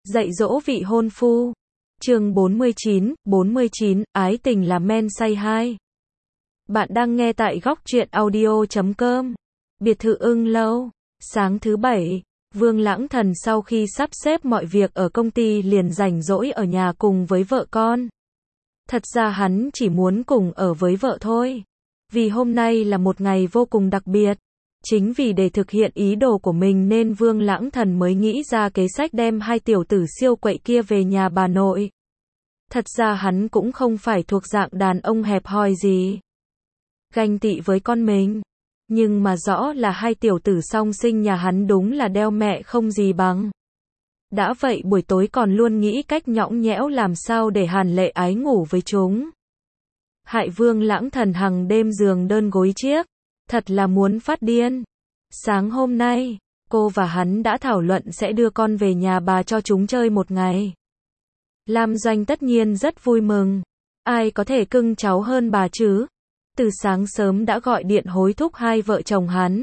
Dạy dỗ vị hôn phu. Chương 49, ái tình là men say 2. Bạn đang nghe tại góc truyện audio.com. Biệt thự Ưng Lâu. Sáng thứ Bảy, Vương Lãng Thần sau khi sắp xếp mọi việc ở công ty liền rảnh rỗi ở nhà cùng với vợ con. Thật ra hắn chỉ muốn cùng ở với vợ thôi. Vì hôm nay là một ngày vô cùng đặc biệt. Chính vì để thực hiện ý đồ của mình nên Vương Lãng Thần mới nghĩ ra kế sách đem hai tiểu tử siêu quậy kia về nhà bà nội. Thật ra hắn cũng không phải thuộc dạng đàn ông hẹp hòi gì. Ganh tị với con mình. Nhưng mà rõ là hai tiểu tử song sinh nhà hắn đúng là đeo mẹ không gì bằng. Đã vậy buổi tối còn luôn nghĩ cách nhõng nhẽo làm sao để Hàn Lệ Ái ngủ với chúng. Hại Vương Lãng Thần hằng đêm giường đơn gối chiếc. Thật là muốn phát điên. Sáng hôm nay, cô và hắn đã thảo luận sẽ đưa con về nhà bà cho chúng chơi một ngày. Lam Doanh tất nhiên rất vui mừng. Ai có thể cưng cháu hơn bà chứ? Từ sáng sớm đã gọi điện hối thúc hai vợ chồng hắn.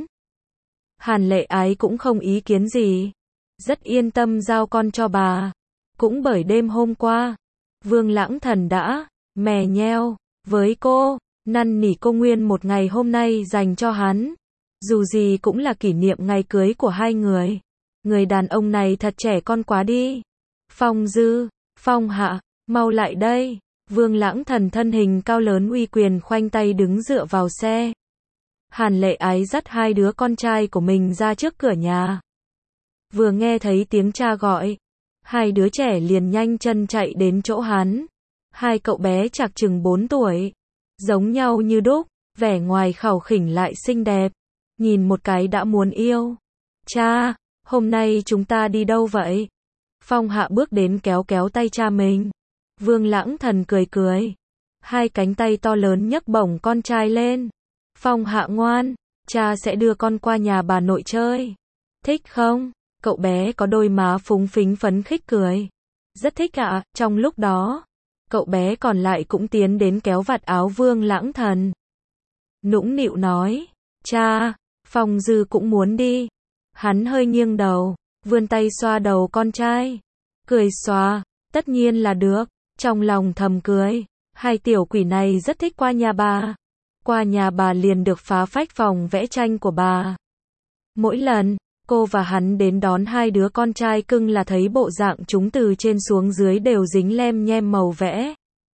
Hàn Lệ Ái cũng không ý kiến gì. Rất yên tâm giao con cho bà. Cũng bởi đêm hôm qua, Vương Lãng Thần đã mè nheo với cô, năn nỉ cô nguyên một ngày hôm nay dành cho hắn. Dù gì cũng là kỷ niệm ngày cưới của hai người. Người đàn ông này thật trẻ con quá đi. Phong Dư, Phong Hạ, mau lại đây. Vương Lãng Thần thân hình cao lớn uy quyền khoanh tay đứng dựa vào xe. Hàn Lệ Ái dắt hai đứa con trai của mình ra trước cửa nhà. Vừa nghe thấy tiếng cha gọi, hai đứa trẻ liền nhanh chân chạy đến chỗ hắn. Hai cậu bé chạc chừng 4 tuổi. Giống nhau như đúc, vẻ ngoài khàu khỉnh lại xinh đẹp. Nhìn một cái đã muốn yêu. Cha, hôm nay chúng ta đi đâu vậy? Phong Hạ bước đến kéo kéo tay cha mình. Vương Lãng Thần cười cười. Hai cánh tay to lớn nhấc bổng con trai lên. Phong Hạ ngoan, cha sẽ đưa con qua nhà bà nội chơi. Thích không? Cậu bé có đôi má phúng phính phấn khích cười. Rất thích ạ. Trong lúc đó, cậu bé còn lại cũng tiến đến kéo vạt áo Vương Lãng Thần. Nũng nịu nói, cha, Phong Dư cũng muốn đi. Hắn hơi nghiêng đầu, vươn tay xoa đầu con trai. Cười xòa, tất nhiên là được. Trong lòng thầm cười, hai tiểu quỷ này rất thích qua nhà bà. Qua nhà bà liền được phá phách phòng vẽ tranh của bà. Mỗi lần, cô và hắn đến đón hai đứa con trai cưng là thấy bộ dạng chúng từ trên xuống dưới đều dính lem nhem màu vẽ.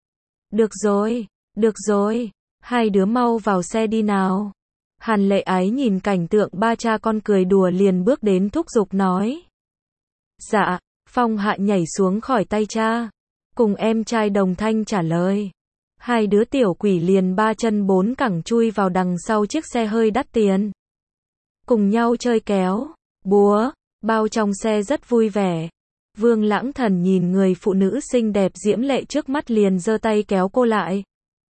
Được rồi, hai đứa mau vào xe đi nào. Hàn Lệ Ái nhìn cảnh tượng ba cha con cười đùa liền bước đến thúc giục nói. Dạ, Phong Hạ nhảy xuống khỏi tay cha. Cùng em trai đồng thanh trả lời. Hai đứa tiểu quỷ liền ba chân bốn cẳng chui vào đằng sau chiếc xe hơi đắt tiền. Cùng nhau chơi kéo, búa, bao trong xe rất vui vẻ. Vương Lãng Thần nhìn người phụ nữ xinh đẹp diễm lệ trước mắt liền giơ tay kéo cô lại.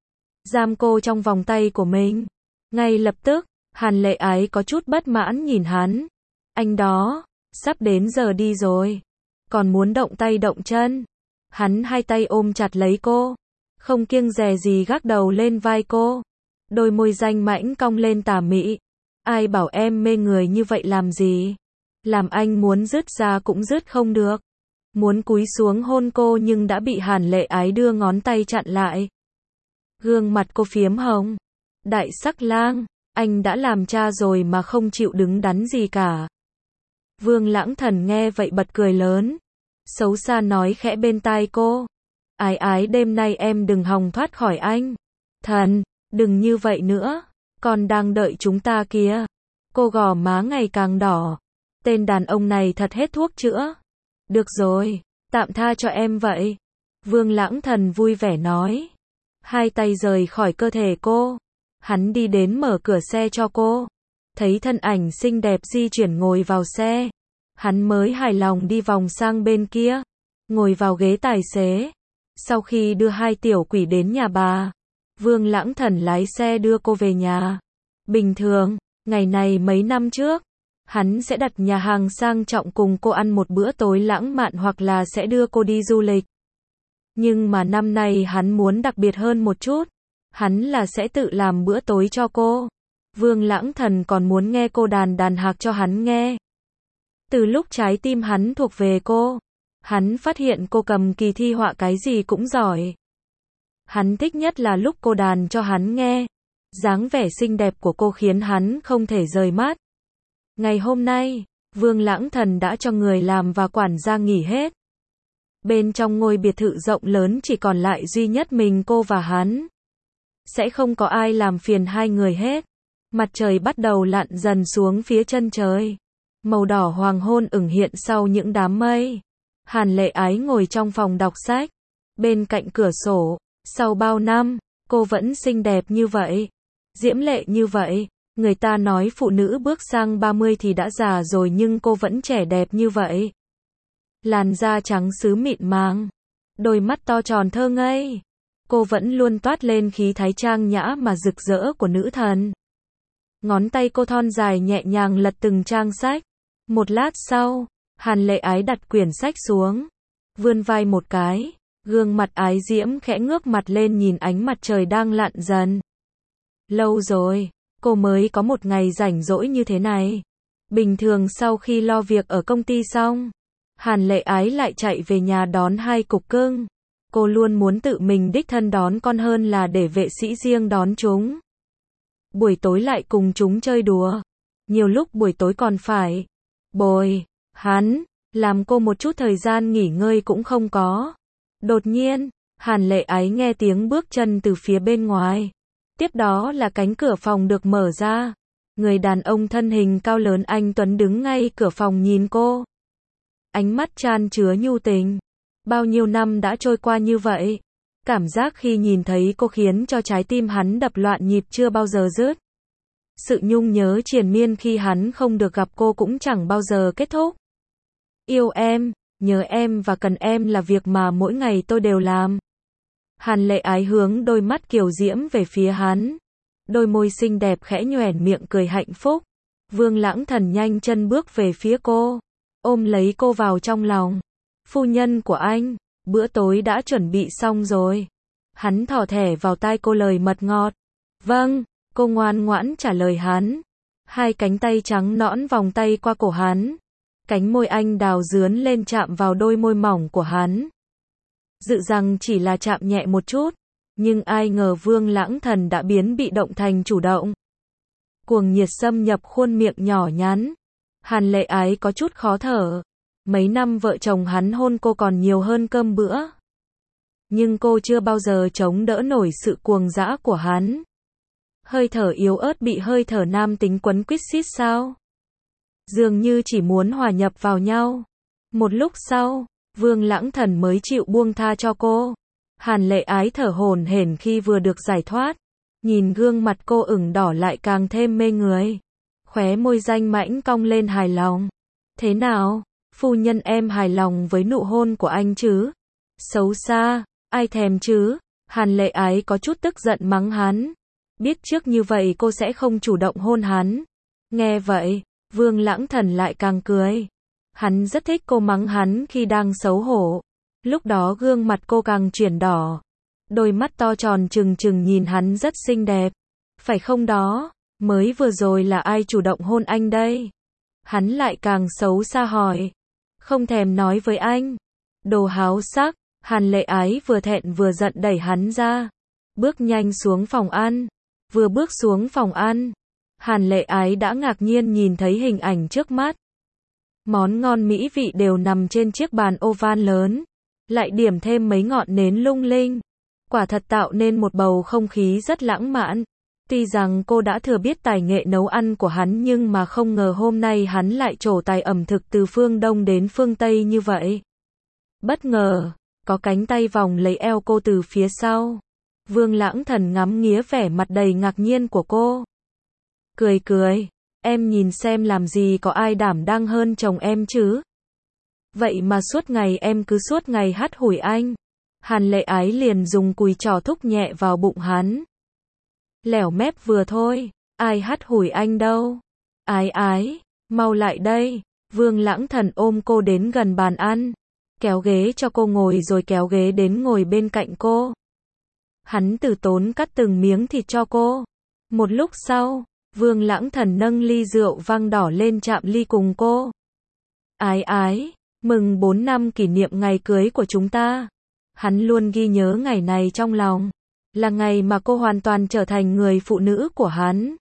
Giam cô trong vòng tay của mình. Ngay lập tức, Hàn Lệ Ái có chút bất mãn nhìn hắn. Anh đó, sắp đến giờ đi rồi. Còn muốn động tay động chân. Hắn hai tay ôm chặt lấy cô. Không kiêng dè gì gác đầu lên vai cô. Đôi môi danh mãnh cong lên tà mị. Ai bảo em mê người như vậy làm gì? Làm anh muốn dứt ra cũng dứt không được. Muốn cúi xuống hôn cô nhưng đã bị Hàn Lệ Ái đưa ngón tay chặn lại. Gương mặt cô phiếm hồng. Đại sắc lang, anh đã làm cha rồi mà không chịu đứng đắn gì cả. Vương Lãng Thần nghe vậy bật cười lớn. Xấu xa nói khẽ bên tai cô. Ái ái đêm nay em đừng hòng thoát khỏi anh. Thần, đừng như vậy nữa. Còn đang đợi chúng ta kìa. Cô gò má ngày càng đỏ. Tên đàn ông này thật hết thuốc chữa. Được rồi, tạm tha cho em vậy. Vương Lãng Thần vui vẻ nói. Hai tay rời khỏi cơ thể cô. Hắn đi đến mở cửa xe cho cô. Thấy thân ảnh xinh đẹp di chuyển ngồi vào xe. Hắn mới hài lòng đi vòng sang bên kia. Ngồi vào ghế tài xế. Sau khi đưa hai tiểu quỷ đến nhà bà, Vương Lãng Thần lái xe đưa cô về nhà. Bình thường, ngày này mấy năm trước, hắn sẽ đặt nhà hàng sang trọng cùng cô ăn một bữa tối lãng mạn hoặc là sẽ đưa cô đi du lịch. Nhưng mà năm nay hắn muốn đặc biệt hơn một chút. Hắn là sẽ tự làm bữa tối cho cô. Vương Lãng Thần còn muốn nghe cô đàn hạc cho hắn nghe. Từ lúc trái tim hắn thuộc về cô, Hắn phát hiện cô cầm kỳ thi họa cái gì cũng giỏi. Hắn thích nhất là lúc cô đàn cho hắn nghe. Dáng vẻ xinh đẹp của cô khiến hắn không thể rời mắt. Ngày hôm nay, Vương Lãng Thần đã cho người làm và quản gia nghỉ hết. Bên trong ngôi biệt thự rộng lớn chỉ còn lại duy nhất mình cô và hắn. Sẽ không có ai làm phiền hai người hết. Mặt trời bắt đầu lặn dần xuống phía chân trời. Màu đỏ hoàng hôn ửng hiện sau những đám mây. Hàn Lệ Ái ngồi trong phòng đọc sách. Bên cạnh cửa sổ. Sau bao năm, cô vẫn xinh đẹp như vậy. Diễm lệ như vậy. Người ta nói phụ nữ bước sang 30 thì đã già rồi nhưng cô vẫn trẻ đẹp như vậy. Làn da trắng sứ mịn màng. Đôi mắt to tròn thơ ngây. Cô vẫn luôn toát lên khí thái trang nhã mà rực rỡ của nữ thần. Ngón tay cô thon dài nhẹ nhàng lật từng trang sách. Một lát sau, Hàn Lệ Ái đặt quyển sách xuống. Vươn vai một cái. Gương mặt ái diễm khẽ ngước mặt lên nhìn ánh mặt trời đang lặn dần. Lâu rồi, cô mới có một ngày rảnh rỗi như thế này. Bình thường sau khi lo việc ở công ty xong, Hàn Lệ Ái lại chạy về nhà đón hai cục cưng. Cô luôn muốn tự mình đích thân đón con hơn là để vệ sĩ riêng đón chúng. Buổi tối lại cùng chúng chơi đùa. Nhiều lúc buổi tối còn phải bồi hắn, làm cô một chút thời gian nghỉ ngơi cũng không có. Đột nhiên, Hàn Lệ Ái nghe tiếng bước chân từ phía bên ngoài. Tiếp đó là cánh cửa phòng được mở ra. Người đàn ông thân hình cao lớn anh tuấn đứng ngay cửa phòng nhìn cô. Ánh mắt chan chứa nhu tình. Bao nhiêu năm đã trôi qua như vậy. Cảm giác khi nhìn thấy cô khiến cho trái tim hắn đập loạn nhịp chưa bao giờ dứt. Sự nhung nhớ triền miên khi hắn không được gặp cô cũng chẳng bao giờ kết thúc. Yêu em, nhớ em và cần em là việc mà mỗi ngày tôi đều làm. Hàn Lệ Ái hướng đôi mắt kiều diễm về phía hắn. Đôi môi xinh đẹp khẽ nhoẻn miệng cười hạnh phúc. Vương Lãng Thần nhanh chân bước về phía cô. Ôm lấy cô vào trong lòng. Phu nhân của anh, bữa tối đã chuẩn bị xong rồi. Hắn thỏ thẻ vào tai cô lời mật ngọt. Vâng, cô ngoan ngoãn trả lời hắn. Hai cánh tay trắng nõn vòng tay qua cổ hắn. Cánh môi anh đào dướn lên chạm vào đôi môi mỏng của hắn. Dự rằng chỉ là chạm nhẹ một chút. Nhưng ai ngờ Vương Lãng Thần đã biến bị động thành chủ động. Cuồng nhiệt xâm nhập khuôn miệng nhỏ nhắn. Hàn Lệ Ái có chút khó thở. Mấy năm vợ chồng hắn hôn cô còn nhiều hơn cơm bữa. Nhưng cô chưa bao giờ chống đỡ nổi sự cuồng dã của hắn. Hơi thở yếu ớt bị hơi thở nam tính quấn quýt xít sao? Dường như chỉ muốn hòa nhập vào nhau. Một lúc sau, Vương Lãng Thần mới chịu buông tha cho cô. Hàn Lệ Ái thở hổn hển khi vừa được giải thoát. Nhìn gương mặt cô ửng đỏ lại càng thêm mê người. Khóe môi danh mãnh cong lên hài lòng. Thế nào, phu nhân em hài lòng với nụ hôn của anh chứ? Xấu xa, ai thèm chứ? Hàn Lệ Ái có chút tức giận mắng hắn. Biết trước như vậy cô sẽ không chủ động hôn hắn. Nghe vậy, Vương Lãng Thần lại càng cười. Hắn rất thích cô mắng hắn khi đang xấu hổ. Lúc đó gương mặt cô càng chuyển đỏ. Đôi mắt to tròn trừng trừng nhìn hắn rất xinh đẹp. Phải không đó, mới vừa rồi là ai chủ động hôn anh đây? Hắn lại càng xấu xa hỏi. Không thèm nói với anh. Đồ háo sắc, Hàn Lệ Ái vừa thẹn vừa giận đẩy hắn ra. Bước nhanh xuống phòng ăn. Vừa bước xuống phòng ăn, Hàn Lệ Ái đã ngạc nhiên nhìn thấy hình ảnh trước mắt. Món ngon mỹ vị đều nằm trên chiếc bàn oval lớn. Lại điểm thêm mấy ngọn nến lung linh. Quả thật tạo nên một bầu không khí rất lãng mạn. Tuy rằng cô đã thừa biết tài nghệ nấu ăn của hắn nhưng mà không ngờ hôm nay hắn lại trổ tài ẩm thực từ phương Đông đến phương Tây như vậy. Bất ngờ, có cánh tay vòng lấy eo cô từ phía sau. Vương Lãng Thần ngắm nghía vẻ mặt đầy ngạc nhiên của cô. Cười cười, em nhìn xem làm gì có ai đảm đang hơn chồng em chứ. Vậy mà suốt ngày em cứ suốt ngày hắt hủi anh. Hàn Lệ Ái liền dùng cùi trò thúc nhẹ vào bụng hắn. Lẻo mép vừa thôi, ai hắt hủi anh đâu. Ái ái, mau lại đây. Vương Lãng Thần ôm cô đến gần bàn ăn. Kéo ghế cho cô ngồi rồi kéo ghế đến ngồi bên cạnh cô. Hắn từ tốn cắt từng miếng thịt cho cô. Một lúc sau, Vương Lãng Thần nâng ly rượu vang đỏ lên chạm ly cùng cô. Ái ái, Mừng 4 năm kỷ niệm ngày cưới của chúng ta. Hắn luôn ghi nhớ ngày này trong lòng. Là ngày mà cô hoàn toàn trở thành người phụ nữ của hắn.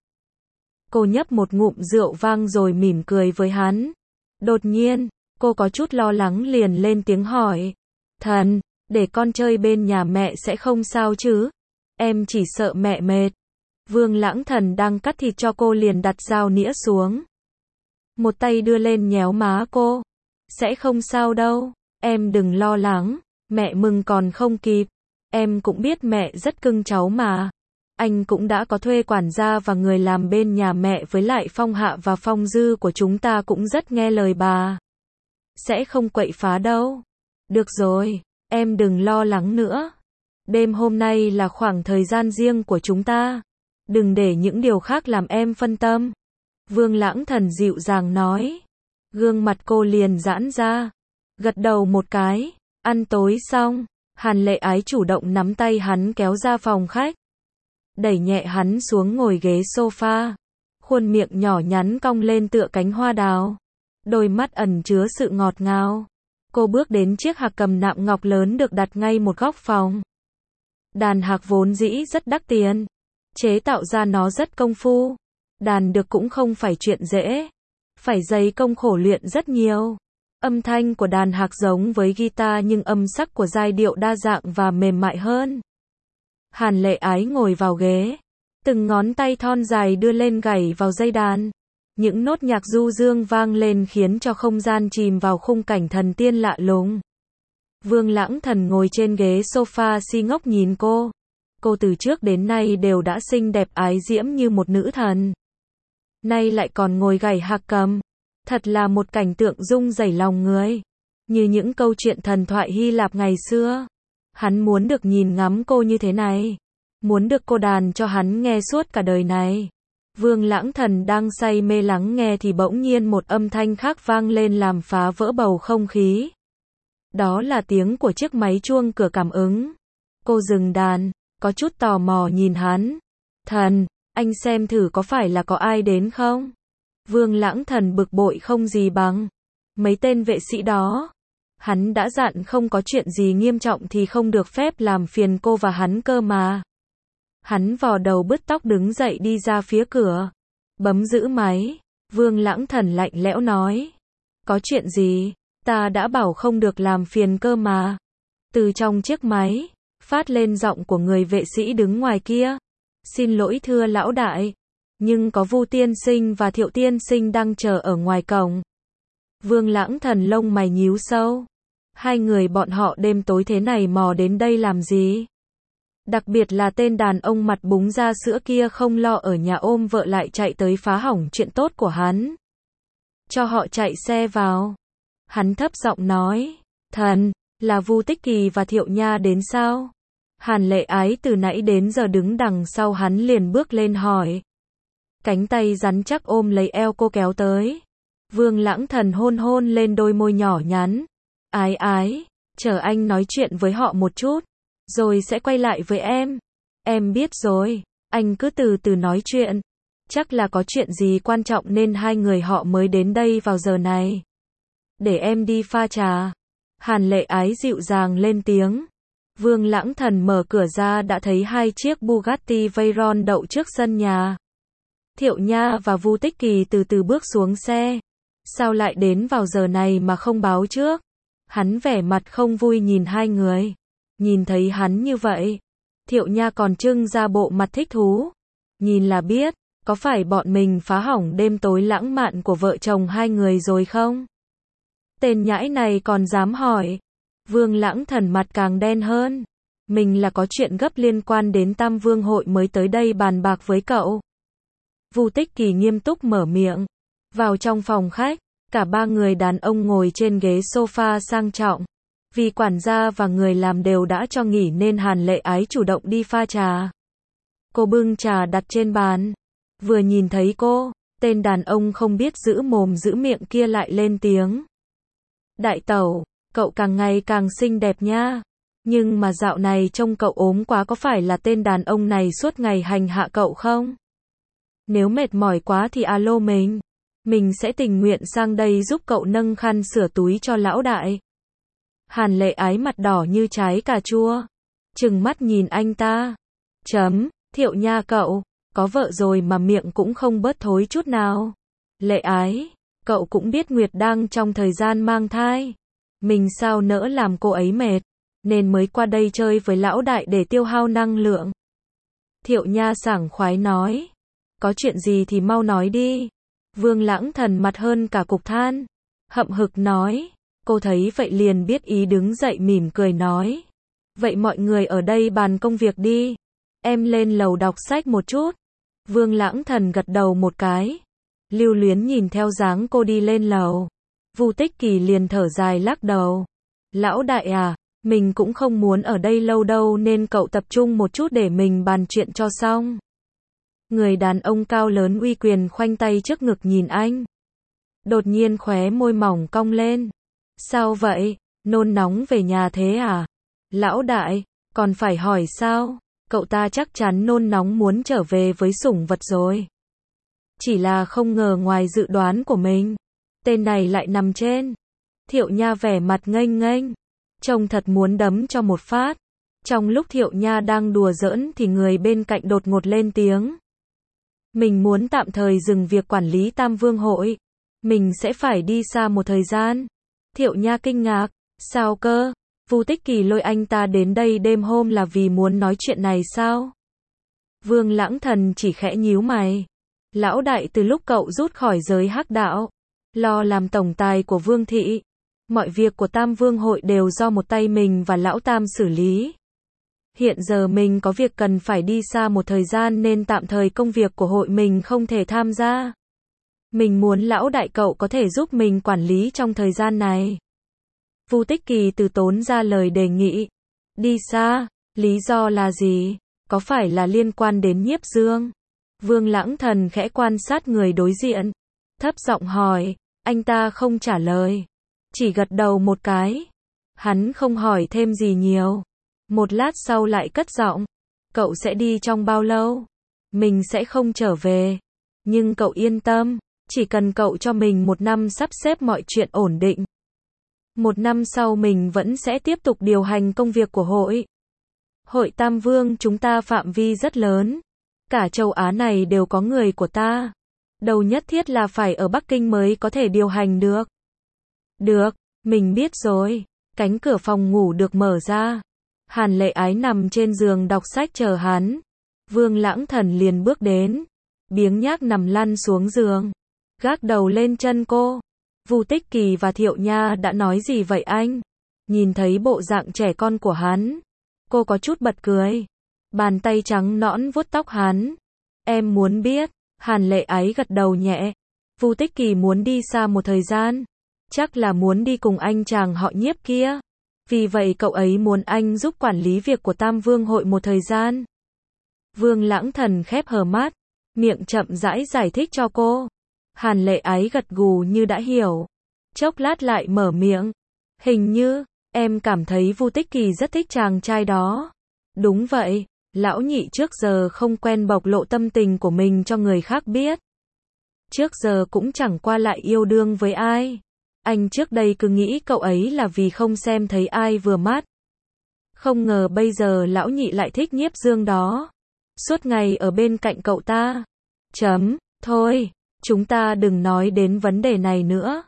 Cô nhấp một ngụm rượu vang rồi mỉm cười với hắn. Đột nhiên, cô có chút lo lắng liền lên tiếng hỏi. Thần, để con chơi bên nhà mẹ sẽ không sao chứ? Em chỉ sợ mẹ mệt. Vương Lãng Thần đang cắt thịt cho cô liền đặt dao nĩa xuống. Một tay đưa lên nhéo má cô. Sẽ không sao đâu, em đừng lo lắng, mẹ mừng còn không kịp. Em cũng biết mẹ rất cưng cháu mà. Anh cũng đã có thuê quản gia và người làm bên nhà mẹ, với lại Phong Hạ và Phong Dư của chúng ta cũng rất nghe lời bà. Sẽ không quậy phá đâu. Được rồi, em đừng lo lắng nữa. Đêm hôm nay là khoảng thời gian riêng của chúng ta. Đừng để những điều khác làm em phân tâm. Vương Lãng Thần dịu dàng nói. Gương mặt cô liền giãn ra. Gật đầu một cái. Ăn tối xong, Hàn Lệ Ái chủ động nắm tay hắn kéo ra phòng khách. Đẩy nhẹ hắn xuống ngồi ghế sofa. Khuôn miệng nhỏ nhắn cong lên tựa cánh hoa đào. Đôi mắt ẩn chứa sự ngọt ngào. Cô bước đến chiếc hạc cầm nạm ngọc lớn được đặt ngay một góc phòng. Đàn hạc vốn dĩ rất đắt tiền. Chế tạo ra nó rất công phu. Đàn được cũng không phải chuyện dễ. Phải dày công khổ luyện rất nhiều. Âm thanh của đàn hạc giống với guitar nhưng âm sắc của giai điệu đa dạng và mềm mại hơn. Hàn Lệ Ái ngồi vào ghế. Từng ngón tay thon dài đưa lên gảy vào dây đàn. Những nốt nhạc du dương vang lên khiến cho không gian chìm vào khung cảnh thần tiên lạ lùng. Vương Lãng Thần ngồi trên ghế sofa si ngốc nhìn cô. Cô từ trước đến nay đều đã xinh đẹp ái diễm như một nữ thần. Nay lại còn ngồi gảy hạc cầm. Thật là một cảnh tượng rung rẩy lòng người. Như những câu chuyện thần thoại Hy Lạp ngày xưa. Hắn muốn được nhìn ngắm cô như thế này. Muốn được cô đàn cho hắn nghe suốt cả đời này. Vương Lãng Thần đang say mê lắng nghe thì bỗng nhiên một âm thanh khác vang lên làm phá vỡ bầu không khí. Đó là tiếng của chiếc máy chuông cửa cảm ứng. Cô dừng đàn, có chút tò mò nhìn hắn. Thần, anh xem thử có phải là có ai đến không? Vương Lãng Thần bực bội không gì bằng. Mấy tên vệ sĩ đó. Hắn đã dặn không có chuyện gì nghiêm trọng thì không được phép làm phiền cô và hắn cơ mà. Hắn vò đầu bứt tóc đứng dậy đi ra phía cửa. Bấm giữ máy. Vương Lãng Thần lạnh lẽo nói. Có chuyện gì? Ta đã bảo không được làm phiền cơ mà. Từ trong chiếc máy, phát lên giọng của người vệ sĩ đứng ngoài kia. Xin lỗi thưa lão đại. Nhưng có Vu tiên sinh và Thiệu tiên sinh đang chờ ở ngoài cổng. Vương Lãng Thần lông mày nhíu sâu. Hai người bọn họ đêm tối thế này mò đến đây làm gì? Đặc biệt là tên đàn ông mặt búng ra sữa kia không lo ở nhà ôm vợ lại chạy tới phá hỏng chuyện tốt của hắn. Cho họ chạy xe vào. Hắn thấp giọng nói. Thần, là Vu Tích Kỳ và Thiệu Nha đến sao? Hàn Lệ Ái từ nãy đến giờ đứng đằng sau hắn liền bước lên hỏi. Cánh tay rắn chắc ôm lấy eo cô kéo tới. Vương Lãng Thần hôn hôn lên đôi môi nhỏ nhắn. Ái ái, chờ anh nói chuyện với họ một chút. Rồi sẽ quay lại với em. Em biết rồi, anh cứ từ từ nói chuyện. Chắc là có chuyện gì quan trọng nên hai người họ mới đến đây vào giờ này. Để em đi pha trà. Hàn Lệ Ái dịu dàng lên tiếng. Vương Lãng Thần mở cửa ra đã thấy hai chiếc Bugatti Veyron đậu trước sân nhà. Thiệu Nha và Vu Tích Kỳ từ từ bước xuống xe. Sao lại đến vào giờ này mà không báo trước? Hắn vẻ mặt không vui nhìn hai người. Nhìn thấy hắn như vậy, Thiệu Nha còn trưng ra bộ mặt thích thú. Nhìn là biết, có phải bọn mình phá hỏng đêm tối lãng mạn của vợ chồng hai người rồi không? Tên nhãi này còn dám hỏi. Vương Lãng Thần mặt càng đen hơn. Mình là có chuyện gấp liên quan đến Tam Vương hội mới tới đây bàn bạc với cậu. Vu Tích Kỳ nghiêm túc mở miệng. Vào trong phòng khách, cả ba người đàn ông ngồi trên ghế sofa sang trọng. Vì quản gia và người làm đều đã cho nghỉ nên Hàn Lệ Ái chủ động đi pha trà. Cô bưng trà đặt trên bàn. Vừa nhìn thấy cô, tên đàn ông không biết giữ mồm giữ miệng kia lại lên tiếng. Đại tẩu, cậu càng ngày càng xinh đẹp nha. Nhưng mà dạo này trông cậu ốm quá, có phải là tên đàn ông này suốt ngày hành hạ cậu không? Nếu mệt mỏi quá thì alo mình. Mình sẽ tình nguyện sang đây giúp cậu nâng khăn sửa túi cho lão đại. Hàn Lệ Ái mặt đỏ như trái cà chua. Trừng mắt nhìn anh ta. Thiệu Nha cậu, có vợ rồi mà miệng cũng không bớt thối chút nào. Lệ Ái, cậu cũng biết Nguyệt đang trong thời gian mang thai. Mình sao nỡ làm cô ấy mệt, nên mới qua đây chơi với lão đại để tiêu hao năng lượng. Thiệu Nha sảng khoái nói. Có chuyện gì thì mau nói đi. Vương Lãng Thần mặt hơn cả cục than. Hậm hực nói. Cô thấy vậy liền biết ý đứng dậy mỉm cười nói. Vậy mọi người ở đây bàn công việc đi. Em lên lầu đọc sách một chút. Vương Lãng Thần gật đầu một cái. Lưu luyến nhìn theo dáng cô đi lên lầu. Vu Tích Kỳ liền thở dài lắc đầu. Lão đại à, mình cũng không muốn ở đây lâu đâu nên cậu tập trung một chút để mình bàn chuyện cho xong. Người đàn ông cao lớn uy quyền khoanh tay trước ngực nhìn anh. Đột nhiên khóe môi mỏng cong lên. Sao vậy, nôn nóng về nhà thế à? Lão đại, còn phải hỏi sao? Cậu ta chắc chắn nôn nóng muốn trở về với sủng vật rồi. Chỉ là không ngờ ngoài dự đoán của mình, tên này lại nằm trên. Thiệu Nha vẻ mặt nghênh nghênh, trông thật muốn đấm cho một phát. Trong lúc Thiệu Nha đang đùa giỡn thì người bên cạnh đột ngột lên tiếng. Mình muốn tạm thời dừng việc quản lý Tam Vương hội. Mình sẽ phải đi xa một thời gian. Thiệu Nha kinh ngạc, sao cơ? Vu Tích Kỳ lôi anh ta đến đây đêm hôm là vì muốn nói chuyện này sao? Vương Lãng Thần chỉ khẽ nhíu mày. Lão đại từ lúc cậu rút khỏi giới hắc đạo, lo làm tổng tài của Vương thị, mọi việc của Tam Vương hội đều do một tay mình và lão Tam xử lý. Hiện giờ mình có việc cần phải đi xa một thời gian nên tạm thời công việc của hội mình không thể tham gia. Mình muốn lão đại cậu có thể giúp mình quản lý trong thời gian này. Vu Tích Kỳ từ tốn ra lời đề nghị. Đi xa, lý do là gì? Có phải là liên quan đến Nhiếp Dương? Vương Lãng Thần khẽ quan sát người đối diện, thấp giọng hỏi. Anh ta không trả lời, chỉ gật đầu một cái. Hắn không hỏi thêm gì nhiều. Một lát sau lại cất giọng. Cậu sẽ đi trong bao lâu? Mình sẽ không trở về. Nhưng cậu yên tâm, chỉ cần cậu cho mình 1 năm sắp xếp mọi chuyện ổn định. 1 năm sau mình vẫn sẽ tiếp tục điều hành công việc của hội. Hội Tam Vương chúng ta phạm vi rất lớn. Cả châu Á này đều có người của ta. Đâu nhất thiết là phải ở Bắc Kinh mới có thể điều hành được. Được, mình biết rồi. Cánh cửa phòng ngủ được mở ra. Hàn Lệ Ái nằm trên giường đọc sách chờ hắn. Vương Lãng Thần liền bước đến. Biếng nhác nằm lăn xuống giường, gác đầu lên chân cô. Vu Tích Kỳ và Thiệu Nha đã nói gì vậy anh? Nhìn thấy bộ dạng trẻ con của hắn, cô có chút bật cười. Bàn tay trắng nõn vuốt tóc hắn. Em muốn biết. Hàn Lệ Ái gật đầu nhẹ. Vu Tích Kỳ muốn đi xa một thời gian. Chắc là muốn đi cùng anh chàng họ Nhiếp kia. Vì vậy cậu ấy muốn anh giúp quản lý việc của Tam Vương hội một thời gian. Vương Lãng Thần khép hờ mắt, miệng chậm rãi giải thích cho cô. Hàn Lệ Ái gật gù như đã hiểu. Chốc lát lại mở miệng. Hình như, em cảm thấy Vu Tích Kỳ rất thích chàng trai đó. Đúng vậy, lão nhị trước giờ không quen bộc lộ tâm tình của mình cho người khác biết. Trước giờ cũng chẳng qua lại yêu đương với ai. Anh trước đây cứ nghĩ cậu ấy là vì không xem thấy ai vừa mắt. Không ngờ bây giờ lão nhị lại thích Nhiếp Dương đó. Suốt ngày ở bên cạnh cậu ta. Thôi, chúng ta đừng nói đến vấn đề này nữa.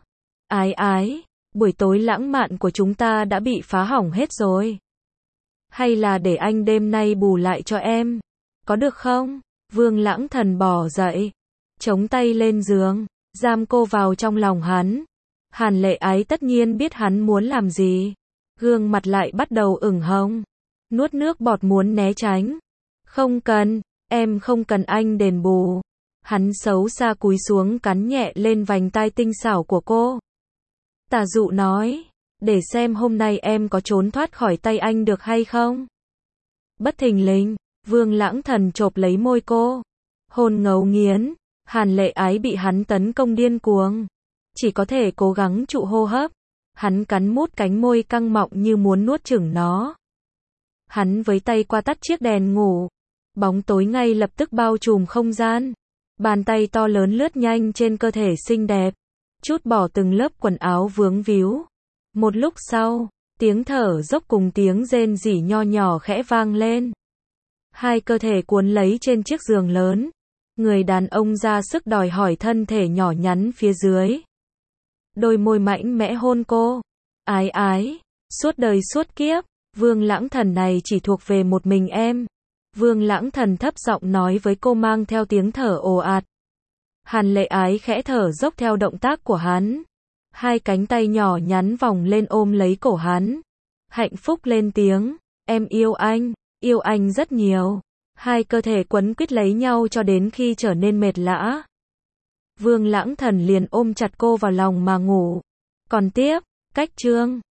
Ái, buổi tối lãng mạn của chúng ta đã bị phá hỏng hết rồi. Hay là để anh đêm nay bù lại cho em. Có được không? Vương Lãng Thần bỏ dậy, chống tay lên giường, giam cô vào trong lòng hắn. Hàn Lệ Ái tất nhiên biết hắn muốn làm gì. Gương mặt lại bắt đầu ửng hồng. Nuốt nước bọt muốn né tránh. Không cần, em không cần anh đền bù. Hắn xấu xa cúi xuống cắn nhẹ lên vành tai tinh xảo của cô. Tả Dụ nói, để xem hôm nay em có trốn thoát khỏi tay anh được hay không. Bất thình lình, Vương Lãng Thần chộp lấy môi cô. Hôn ngấu nghiến, Hàn Lệ Ái bị hắn tấn công điên cuồng. Chỉ có thể cố gắng trụ hô hấp. Hắn cắn mút cánh môi căng mọng như muốn nuốt chửng nó. Hắn với tay qua tắt chiếc đèn ngủ. Bóng tối ngay lập tức bao trùm không gian. Bàn tay to lớn lướt nhanh trên cơ thể xinh đẹp, trút bỏ từng lớp quần áo vướng víu. Một lúc sau, tiếng thở dốc cùng tiếng rên rỉ nho nhỏ khẽ vang lên. Hai cơ thể cuốn lấy trên chiếc giường lớn. Người đàn ông ra sức đòi hỏi thân thể nhỏ nhắn phía dưới. Đôi môi mạnh mẽ hôn cô. Ái ái, suốt đời suốt kiếp, Vương Lãng Thần này chỉ thuộc về một mình em. Vương Lãng Thần thấp giọng nói với cô mang theo tiếng thở ồ ạt. Hàn Lệ Ái khẽ thở dốc theo động tác của hắn. Hai cánh tay nhỏ nhắn vòng lên ôm lấy cổ hắn. Hạnh phúc lên tiếng, em yêu anh rất nhiều. Hai cơ thể quấn quýt lấy nhau cho đến khi trở nên mệt lã. Vương Lãng Thần liền ôm chặt cô vào lòng mà ngủ. Còn tiếp, cách chương